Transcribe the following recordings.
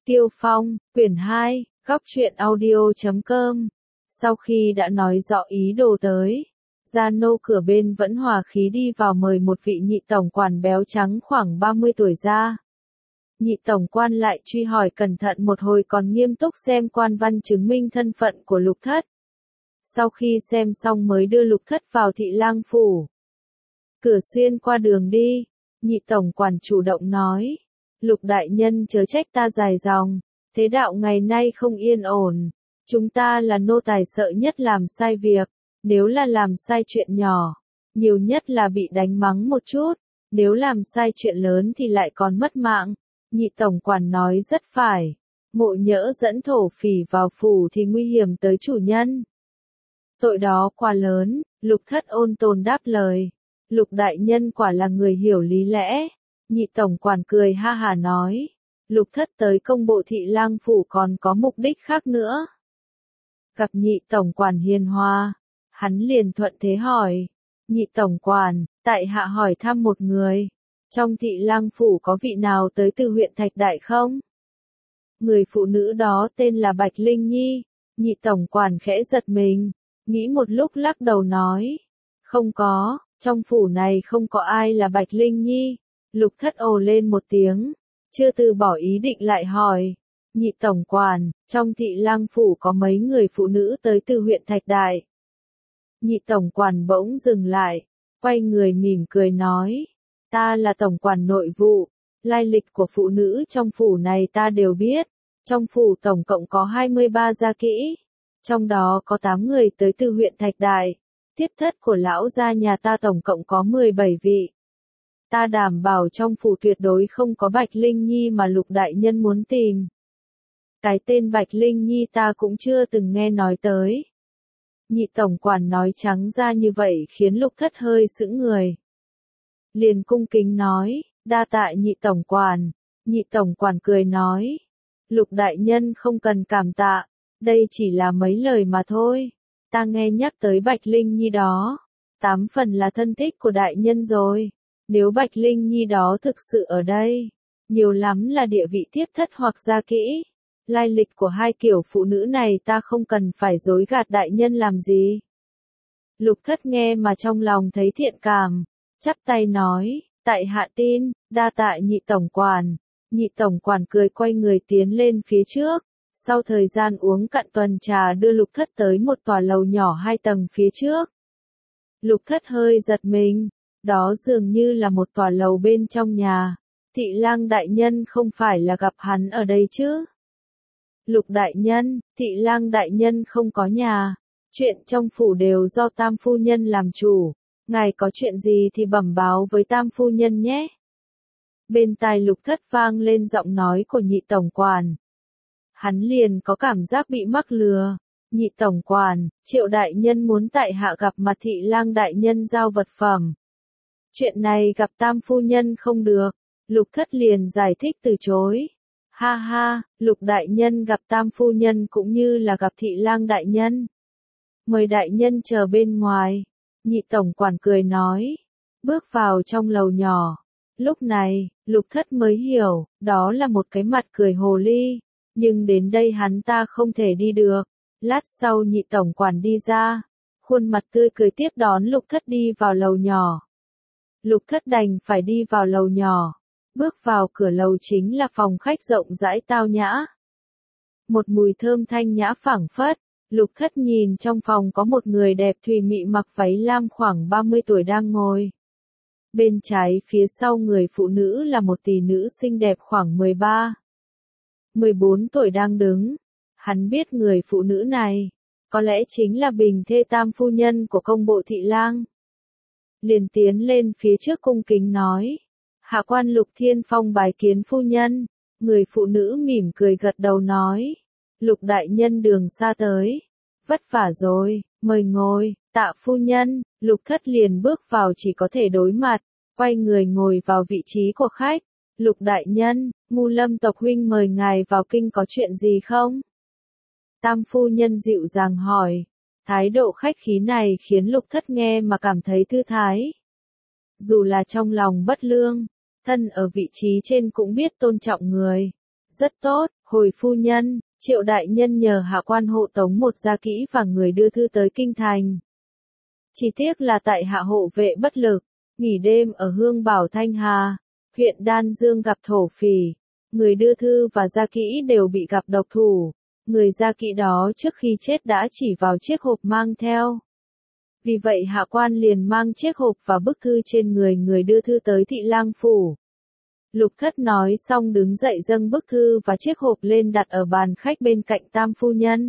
Tiêu Phong, quyển 2, góc truyện audio.com. Sau khi đã nói rõ ý đồ tới, gia nô cửa bên vẫn hòa khí đi vào mời một vị nhị tổng quản béo trắng khoảng 30 tuổi ra. Nhị tổng quan lại truy hỏi cẩn thận một hồi còn nghiêm túc xem quan văn chứng minh thân phận của Lục Thất. Sau khi xem xong mới đưa Lục Thất vào thị lang phủ. Cửa xuyên qua đường đi, nhị tổng quản chủ động nói. Lục đại nhân chớ trách ta dài dòng, thế đạo ngày nay không yên ổn. Chúng ta là nô tài sợ nhất làm sai việc, nếu là làm sai chuyện nhỏ, nhiều nhất là bị đánh mắng một chút, nếu làm sai chuyện lớn thì lại còn mất mạng. Nhị tổng quản nói rất phải, Mộ Nhỡ dẫn thổ phỉ vào phủ thì nguy hiểm tới chủ nhân. Tội đó quá lớn, Lục Thất ôn tồn đáp lời. Lục đại nhân quả là người hiểu lý lẽ. Nhị tổng quản cười ha hà nói. Lục Thất tới công bộ thị lang phủ còn có mục đích khác nữa. Gặp nhị tổng quản hiền hòa, hắn liền thuận thế hỏi. Nhị tổng quản, tại hạ hỏi thăm một người. Trong thị lang phủ có vị nào tới từ huyện Thạch Đại không? Người phụ nữ đó tên là Bạch Linh Nhi. Nhị tổng quản khẽ giật mình, nghĩ một lúc lắc đầu nói. Không có, trong phủ này không có ai là Bạch Linh Nhi. Lục Thất ồ lên một tiếng, chưa từ bỏ ý định lại hỏi. Nhị tổng quản, trong thị lang phủ có mấy người phụ nữ tới từ huyện Thạch Đại? Nhị tổng quản bỗng dừng lại, quay người mỉm cười nói. Ta là tổng quản nội vụ, lai lịch của phụ nữ trong phủ này ta đều biết. Trong phủ tổng cộng có 23 gia kỹ, trong đó có 8 người tới từ huyện Thạch Đại. Thiếp thất của lão gia nhà ta tổng cộng có 17 vị. Ta đảm bảo trong phủ tuyệt đối không có Bạch Linh Nhi mà Lục đại nhân muốn tìm. Cái tên Bạch Linh Nhi ta cũng chưa từng nghe nói tới. Nhị tổng quản nói trắng ra như vậy khiến Lục Thất hơi sững người. Liền cung kính nói, đa tạ nhị tổng quản. Nhị tổng quản cười nói, Lục đại nhân không cần cảm tạ, đây chỉ là mấy lời mà thôi. Ta nghe nhắc tới Bạch Linh Nhi đó, 8 phần là thân thích của đại nhân rồi. Nếu Bạch Linh Nhi đó thực sự ở đây, nhiều lắm là địa vị tiếp thất hoặc gia kỹ. Lai lịch của hai kiểu phụ nữ này ta không cần phải dối gạt đại nhân làm gì. Lục Thất nghe mà trong lòng thấy thiện cảm, chắp tay nói, tại hạ tin, đa tạ nhị tổng quản. Nhị tổng quản cười quay người tiến lên phía trước. Sau thời gian uống cạn tuần trà đưa Lục Thất tới một tòa lầu nhỏ 2 tầng phía trước. Lục Thất hơi giật mình, đó dường như là một tòa lầu bên trong nhà. Thị lang đại nhân không phải là gặp hắn ở đây chứ? Lục đại nhân, thị lang đại nhân không có nhà. Chuyện trong phủ đều do tam phu nhân làm chủ. Ngài có chuyện gì thì bẩm báo với tam phu nhân nhé. Bên tai Lục Thất vang lên giọng nói của nhị tổng quản. Hắn liền có cảm giác bị mắc lừa. Nhị tổng quản, Triệu đại nhân muốn tại hạ gặp mặt thị lang đại nhân giao vật phẩm. Chuyện này gặp tam phu nhân không được. Lục Thất liền giải thích từ chối. Ha ha, Lục đại nhân gặp tam phu nhân cũng như là gặp thị lang đại nhân. Mời đại nhân chờ bên ngoài. Nhị tổng quản cười nói. Bước vào trong lầu nhỏ. Lúc này, Lục Thất mới hiểu, đó là một cái mặt cười hồ ly. Nhưng đến đây hắn ta không thể đi được. Lát sau nhị tổng quản đi ra. Khuôn mặt tươi cười tiếp đón Lục Thất đi vào lầu nhỏ. Lục Thất đành phải đi vào lầu nhỏ. Bước vào cửa lầu chính là phòng khách rộng rãi tao nhã. Một mùi thơm thanh nhã phảng phất. Lục Thất nhìn trong phòng có một người đẹp thùy mị mặc váy lam khoảng 30 tuổi đang ngồi. Bên trái phía sau người phụ nữ là một tỷ nữ xinh đẹp khoảng 14 tuổi đang đứng. Hắn biết người phụ nữ này, có lẽ chính là bình thê tam phu nhân của công bộ thị lang. Liền tiến lên phía trước cung kính nói. Hạ quan Lục Thiên Phong bái kiến phu nhân. Người phụ nữ mỉm cười gật đầu nói. Lục đại nhân đường xa tới. Vất vả rồi, mời ngồi, tạ phu nhân. Lục Thất liền bước vào chỉ có thể đối mặt, quay người ngồi vào vị trí của khách. Lục đại nhân, Ngu Lâm tộc huynh mời ngài vào kinh có chuyện gì không? Tam phu nhân dịu dàng hỏi. Thái độ khách khí này khiến Lục Thất nghe mà cảm thấy thư thái. Dù là trong lòng bất lương, thân ở vị trí trên cũng biết tôn trọng người. Rất tốt, Hồi phu nhân, Triệu đại nhân nhờ hạ quan hộ tống một gia kỹ và người đưa thư tới kinh thành. Chỉ tiếc là tại hạ hộ vệ bất lực, nghỉ đêm ở Hương Bảo Thanh Hà, huyện Đan Dương gặp thổ phỉ, người đưa thư và gia kỹ đều bị gặp độc thủ, người gia kỹ đó trước khi chết đã chỉ vào chiếc hộp mang theo. Vì vậy hạ quan liền mang chiếc hộp và bức thư trên người đưa thư tới Thị Lang phủ. Lục Thất nói xong đứng dậy dâng bức thư và chiếc hộp lên đặt ở bàn khách bên cạnh Tam phu nhân.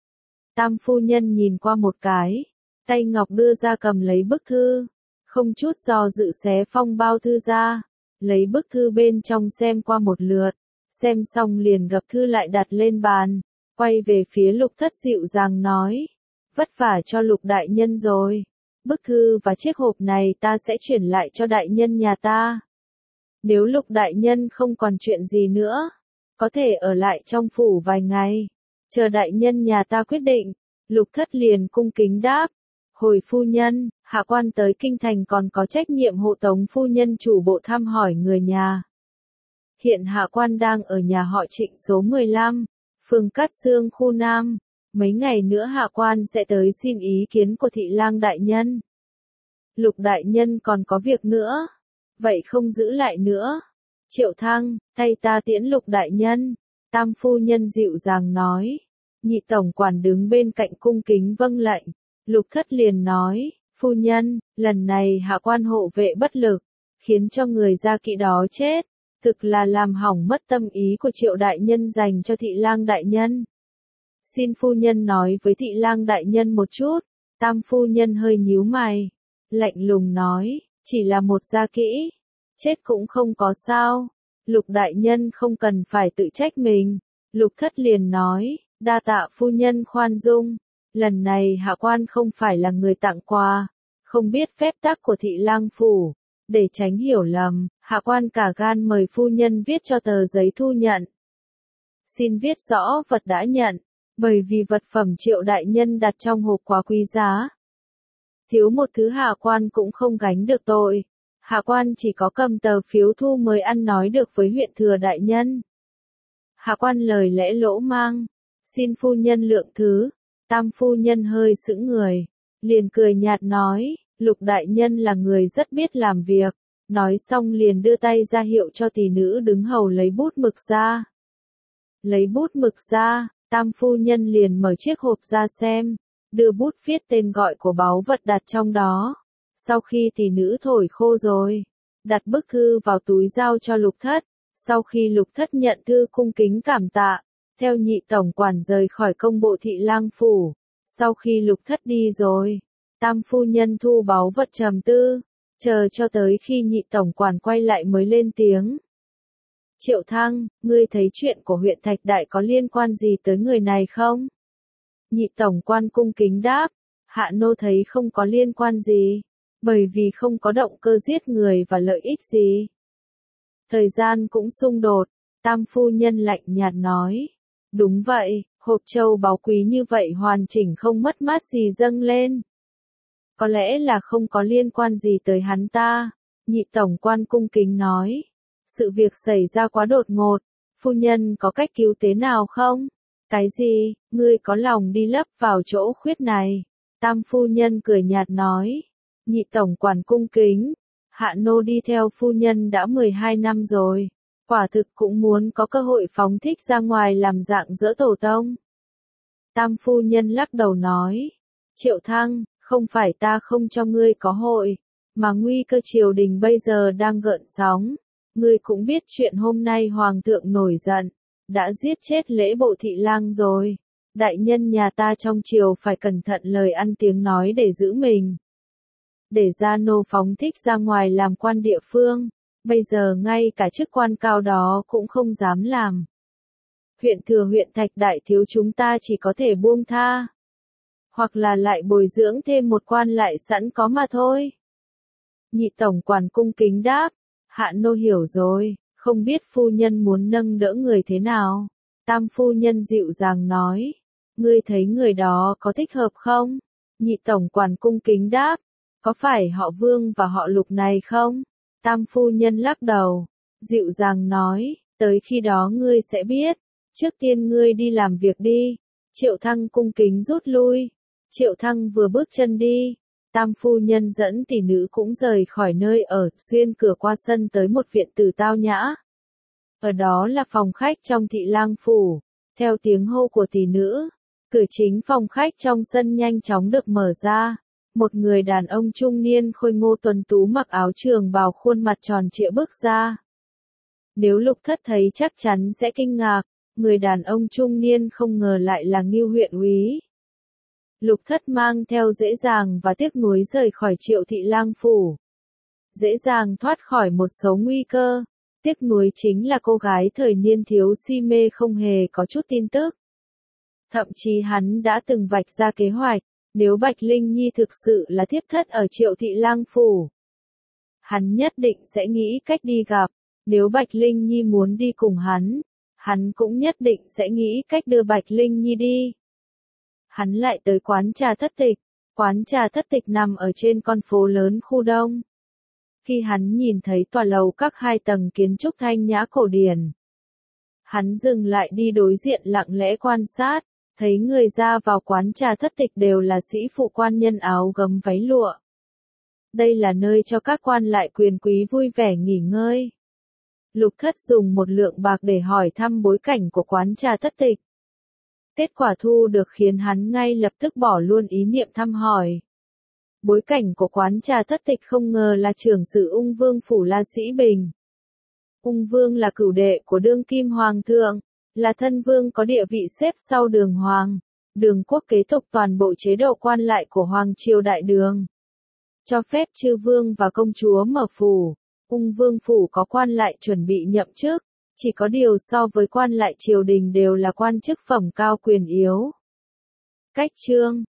Tam phu nhân nhìn qua một cái, tay ngọc đưa ra cầm lấy bức thư, không chút do dự xé phong bao thư ra, lấy bức thư bên trong xem qua một lượt, xem xong liền gập thư lại đặt lên bàn, quay về phía Lục Thất dịu dàng nói, vất vả cho Lục đại nhân rồi, bức thư và chiếc hộp này ta sẽ chuyển lại cho đại nhân nhà ta. Nếu Lục đại nhân không còn chuyện gì nữa, có thể ở lại trong phủ vài ngày, chờ đại nhân nhà ta quyết định. Lục Thất liền cung kính đáp, hồi phu nhân, hạ quan tới kinh thành còn có trách nhiệm hộ tống phu nhân chủ bộ thăm hỏi người nhà. Hiện hạ quan đang ở nhà họ Trịnh số 15, phường Cát Xương khu Nam, mấy ngày nữa hạ quan sẽ tới xin ý kiến của Thị Lang đại nhân. Lục đại nhân còn có việc nữa, vậy không giữ lại nữa. Triệu Thăng, thay ta tiễn Lục đại nhân. Tam phu nhân dịu dàng nói. Nhị tổng quản đứng bên cạnh cung kính vâng lệnh. Lục Thất liền nói, phu nhân, lần này hạ quan hộ vệ bất lực, khiến cho người gia kỵ đó chết, thực là làm hỏng mất tâm ý của Triệu đại nhân dành cho Thị Lang đại nhân. Xin phu nhân nói với Thị Lang đại nhân một chút. Tam phu nhân hơi nhíu mày, lạnh lùng nói, chỉ là một gia kỹ, chết cũng không có sao. Lục đại nhân không cần phải tự trách mình. Lục Thất liền nói, đa tạ phu nhân khoan dung, lần này hạ quan không phải là người tặng quà, không biết phép tắc của Thị Lang phủ, để tránh hiểu lầm, hạ quan cả gan mời phu nhân viết cho tờ giấy thu nhận. Xin viết rõ vật đã nhận, bởi vì vật phẩm Triệu đại nhân đặt trong hộp quá quý giá. Thiếu một thứ hạ quan cũng không gánh được tội. Hạ quan chỉ có cầm tờ phiếu thu mới ăn nói được với huyện thừa đại nhân. Hạ quan lời lẽ lỗ mang, xin phu nhân lượng thứ. Tam phu nhân hơi sững người, liền cười nhạt nói, Lục đại nhân là người rất biết làm việc. Nói xong liền đưa tay ra hiệu cho tỷ nữ đứng hầu lấy bút mực ra. Lấy bút mực ra, Tam phu nhân liền mở chiếc hộp ra xem, đưa bút viết tên gọi của báu vật đặt trong đó. Sau khi tỷ nữ thổi khô rồi, đặt bức thư vào túi giao cho Lục Thất. Sau khi Lục Thất nhận thư cung kính cảm tạ, theo nhị tổng quản rời khỏi công bộ Thị Lang phủ. Sau khi Lục Thất đi rồi, Tam phu nhân thu báu vật trầm tư, chờ cho tới khi nhị tổng quản quay lại mới lên tiếng. Triệu Thăng, ngươi thấy chuyện của huyện Thạch Đại có liên quan gì tới người này không? Nhị tổng quan cung kính đáp, hạ nô thấy không có liên quan gì, bởi vì không có động cơ giết người và lợi ích gì. Thời gian cũng xung đột, Tam phu nhân lạnh nhạt nói. Đúng vậy, hộp châu báu quý như vậy hoàn chỉnh không mất mát gì dâng lên. Có lẽ là không có liên quan gì tới hắn ta. Nhị tổng quan cung kính nói. Sự việc xảy ra quá đột ngột, phu nhân có cách cứu tế nào không? Cái gì, ngươi có lòng đi lấp vào chỗ khuyết này? Tam phu nhân cười nhạt nói. Nhị tổng quản cung kính. Hạ nô đi theo phu nhân đã 12 năm rồi. Quả thực cũng muốn có cơ hội phóng thích ra ngoài làm dạng dỡ tổ tông. Tam phu nhân lắc đầu nói. Triệu Thăng, không phải ta không cho ngươi có hội, mà nguy cơ triều đình bây giờ đang gợn sóng. Ngươi cũng biết chuyện hôm nay hoàng thượng nổi giận, đã giết chết lễ bộ Thị Lang rồi. Đại nhân nhà ta trong triều phải cẩn thận lời ăn tiếng nói để giữ mình. Để gia nô phóng thích ra ngoài làm quan địa phương, bây giờ ngay cả chức quan cao đó cũng không dám làm. Huyện thừa huyện Thạch Đại thiếu chúng ta chỉ có thể buông tha, hoặc là lại bồi dưỡng thêm một quan lại sẵn có mà thôi. Nhị tổng quản cung kính đáp, hạ nô hiểu rồi, không biết phu nhân muốn nâng đỡ người thế nào. Tam phu nhân dịu dàng nói, ngươi thấy người đó có thích hợp không? Nhị tổng quản cung kính đáp, có phải họ Vương và họ Lục này không? Tam phu nhân lắc đầu, dịu dàng nói, tới khi đó ngươi sẽ biết. Trước tiên ngươi đi làm việc đi. Triệu Thăng cung kính rút lui. Triệu Thăng vừa bước chân đi, Tam phu nhân dẫn tỷ nữ cũng rời khỏi nơi ở, xuyên cửa qua sân tới một viện tử tao nhã. Ở đó là phòng khách trong thị lang phủ. Theo tiếng hô của tỷ nữ, cửa chính phòng khách trong sân nhanh chóng được mở ra. Một người đàn ông trung niên khôi ngô tuấn tú mặc áo trường bào, khuôn mặt tròn trịa bước ra. Nếu Lục Thất thấy chắc chắn sẽ kinh ngạc, người đàn ông trung niên không ngờ lại là Ngưu huyện úy. Lục Thất mang theo dễ dàng và tiếc nuối rời khỏi Triệu thị lang phủ. Dễ dàng thoát khỏi một số nguy cơ, tiếc nuối chính là cô gái thời niên thiếu si mê không hề có chút tin tức. Thậm chí hắn đã từng vạch ra kế hoạch, nếu Bạch Linh Nhi thực sự là thiếp thất ở Triệu thị lang phủ, hắn nhất định sẽ nghĩ cách đi gặp. Nếu Bạch Linh Nhi muốn đi cùng hắn cũng nhất định sẽ nghĩ cách đưa Bạch Linh Nhi đi. Hắn lại tới quán trà Thất Tịch. Quán trà Thất Tịch nằm ở trên con phố lớn khu Đông. Khi hắn nhìn thấy tòa lầu các 2 tầng kiến trúc thanh nhã cổ điển, hắn dừng lại đi đối diện lặng lẽ quan sát, thấy người ra vào quán trà Thất Tịch đều là sĩ phụ quan nhân áo gấm váy lụa. Đây là nơi cho các quan lại quyền quý vui vẻ nghỉ ngơi. Lục Thất dùng một lượng bạc để hỏi thăm bối cảnh của quán trà Thất Tịch. Kết quả thu được khiến hắn ngay lập tức bỏ luôn ý niệm thăm hỏi. Bối cảnh của quán trà Thất Tịch không ngờ là trưởng sử Ung Vương phủ La Sĩ Bình. Ung Vương là cửu đệ của đương kim hoàng thượng, là thân vương có địa vị xếp sau Đường Hoàng. Đường Quốc kế tục toàn bộ chế độ quan lại của Hoàng triều Đại Đường, cho phép chư vương và công chúa mở phủ. Ung Vương phủ có quan lại chuẩn bị nhậm chức, chỉ có điều so với quan lại triều đình đều là quan chức phẩm cao quyền yếu. Cách chương